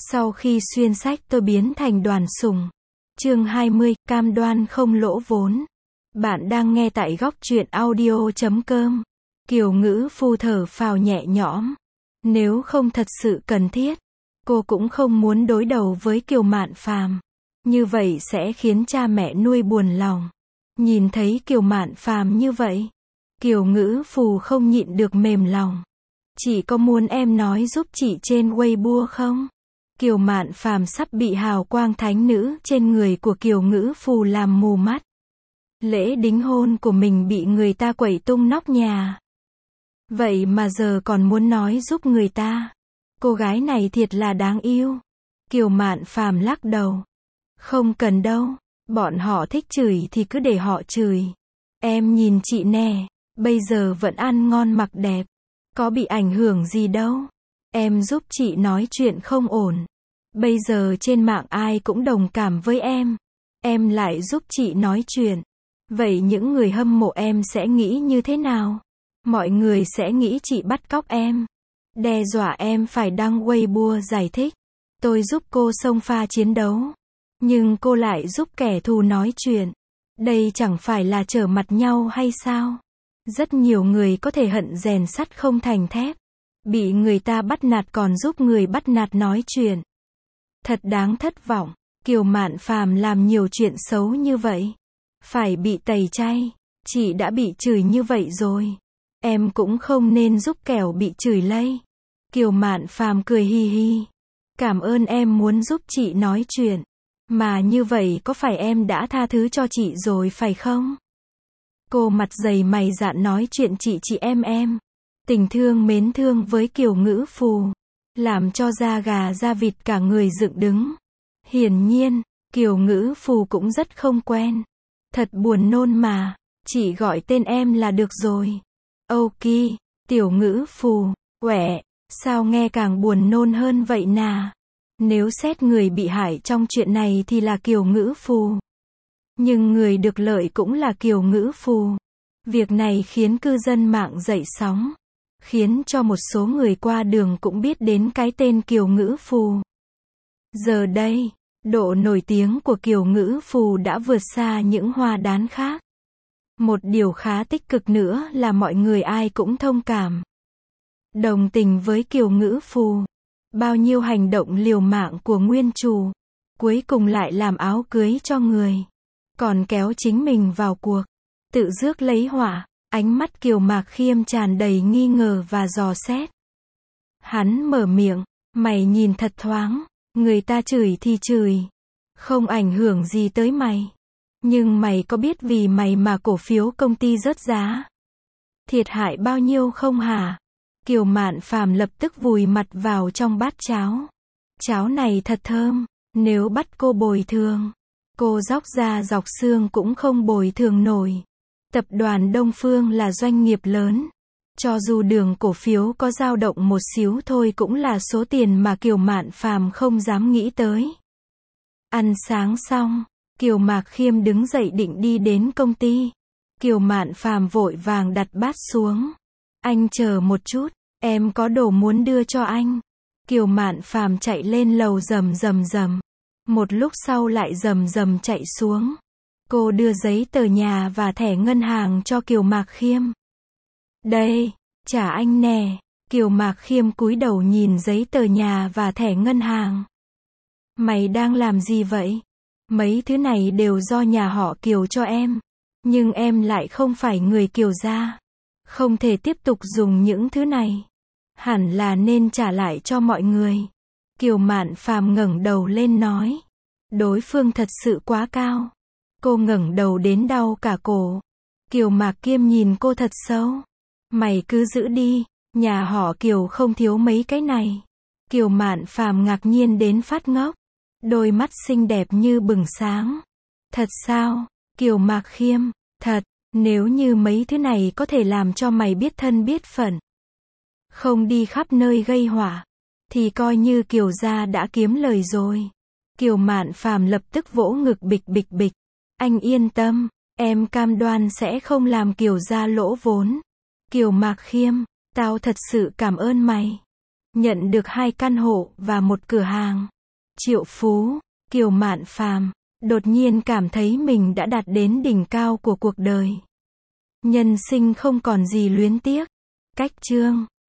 Sau khi xuyên sách tôi biến thành Đoàn Sùng. Chương 20, cam đoan không lỗ vốn. Bạn đang nghe tại góc truyện audio.com. Kiều Ngữ Phu thở phào nhẹ nhõm. Nếu không thật sự cần thiết, cô cũng không muốn đối đầu với Kiều Mạn Phàm. Như vậy sẽ khiến cha mẹ nuôi buồn lòng. Nhìn thấy Kiều Mạn Phàm như vậy, Kiều Ngữ Phu không nhịn được mềm lòng. Chị có muốn em nói giúp chị trên Weibo không? Kiều Mạn Phàm sắp bị hào quang thánh nữ trên người của Kiều Ngữ Phu làm mù mắt. Lễ đính hôn của mình bị người ta quẩy tung nóc nhà. Vậy mà giờ còn muốn nói giúp người ta. Cô gái này thiệt là đáng yêu. Kiều Mạn Phàm lắc đầu. Không cần đâu, bọn họ thích chửi thì cứ để họ chửi. Em nhìn chị nè, bây giờ vẫn ăn ngon mặc đẹp. Có bị ảnh hưởng gì đâu. Em giúp chị nói chuyện không ổn. Bây giờ trên mạng ai cũng đồng cảm với em lại giúp chị nói chuyện. Vậy những người hâm mộ em sẽ nghĩ như thế nào? Mọi người sẽ nghĩ chị bắt cóc em. Đe dọa em phải đăng Weibo giải thích. Tôi giúp cô xông pha chiến đấu. Nhưng cô lại giúp kẻ thù nói chuyện. Đây chẳng phải là trở mặt nhau hay sao? Rất nhiều người có thể hận rèn sắt không thành thép. Bị người ta bắt nạt còn giúp người bắt nạt nói chuyện. Thật đáng thất vọng. Kiều Mạn Phàm làm nhiều chuyện xấu như vậy. Phải bị tẩy chay. Chị đã bị chửi như vậy rồi. Em cũng không nên giúp kẻo bị chửi lây. Kiều Mạn Phàm cười hi hi. Cảm ơn em muốn giúp chị nói chuyện. Mà như vậy có phải em đã tha thứ cho chị rồi phải không? Cô mặt dày mày dạn nói chuyện chị em. Tình thương mến thương với Kiều Ngữ Phu. Làm cho da gà da vịt cả người dựng đứng. Hiển nhiên, Kiều Ngữ Phu cũng rất không quen. Thật buồn nôn mà. Chị gọi tên em là được rồi. Ok, Tiểu Ngữ Phu. Quẻ, sao nghe càng buồn nôn hơn vậy nà? Nếu xét người bị hại trong chuyện này thì là Kiều Ngữ Phu. Nhưng người được lợi cũng là Kiều Ngữ Phu. Việc này khiến cư dân mạng dậy sóng. Khiến cho một số người qua đường cũng biết đến cái tên Kiều Ngữ Phu. Giờ đây, độ nổi tiếng của Kiều Ngữ Phu đã vượt xa những hoa đán khác. Một điều khá tích cực nữa là mọi người ai cũng thông cảm. Đồng tình với Kiều Ngữ Phu. Bao nhiêu hành động liều mạng của nguyên chủ. Cuối cùng lại làm áo cưới cho người. Còn kéo chính mình vào cuộc. Tự rước lấy họa. Ánh mắt Kiều Mạc Khiêm tràn đầy nghi ngờ và dò xét. Hắn mở miệng. Mày nhìn thật thoáng. Người ta chửi thì chửi. Không ảnh hưởng gì tới mày. Nhưng mày có biết vì mày mà cổ phiếu công ty rớt giá? Thiệt hại bao nhiêu không hả? Kiều Mạn Phàm lập tức vùi mặt vào trong bát cháo. Cháo này thật thơm. Nếu bắt cô bồi thường, cô dóc da dọc xương cũng không bồi thường nổi. Tập đoàn Đông Phương là doanh nghiệp lớn. Cho dù đường cổ phiếu có dao động một xíu thôi cũng là số tiền mà Kiều Mạn Phàm không dám nghĩ tới. Ăn sáng xong, Kiều Mạc Khiêm đứng dậy định đi đến công ty. Kiều Mạn Phàm vội vàng đặt bát xuống. Anh chờ một chút, em có đồ muốn đưa cho anh. Kiều Mạn Phàm chạy lên lầu rầm rầm rầm. Một lúc sau lại rầm rầm chạy xuống. Cô đưa giấy tờ nhà và thẻ ngân hàng cho Kiều Mạc Khiêm. Đây, trả anh nè. Kiều Mạc Khiêm cúi đầu nhìn giấy tờ nhà và thẻ ngân hàng. Mày đang làm gì vậy? Mấy thứ này đều do nhà họ Kiều cho em. Nhưng em lại không phải người Kiều gia. Không thể tiếp tục dùng những thứ này. Hẳn là nên trả lại cho mọi người. Kiều Mạn Phàm ngẩng đầu lên nói. Đối phương thật sự quá cao. Cô ngẩng đầu đến đau cả cổ. Kiều Mạc Khiêm nhìn cô thật sâu. Mày cứ giữ đi, nhà họ Kiều không thiếu mấy cái này. Kiều Mạn Phàm ngạc nhiên đến phát ngốc. Đôi mắt xinh đẹp như bừng sáng. Thật sao? Kiều Mạc Khiêm, thật, nếu như mấy thứ này có thể làm cho mày biết thân biết phận. Không đi khắp nơi gây họa. Thì coi như Kiều gia đã kiếm lời rồi. Kiều Mạn Phàm lập tức vỗ ngực bịch bịch bịch. Anh yên tâm, em cam đoan sẽ không làm Kiều gia lỗ vốn. Kiều Mạc Khiêm, tao thật sự cảm ơn mày. Nhận được 2 căn hộ và một cửa hàng. Triệu phú, Kiều Mạn Phàm đột nhiên cảm thấy mình đã đạt đến đỉnh cao của cuộc đời. Nhân sinh không còn gì luyến tiếc. Cách chương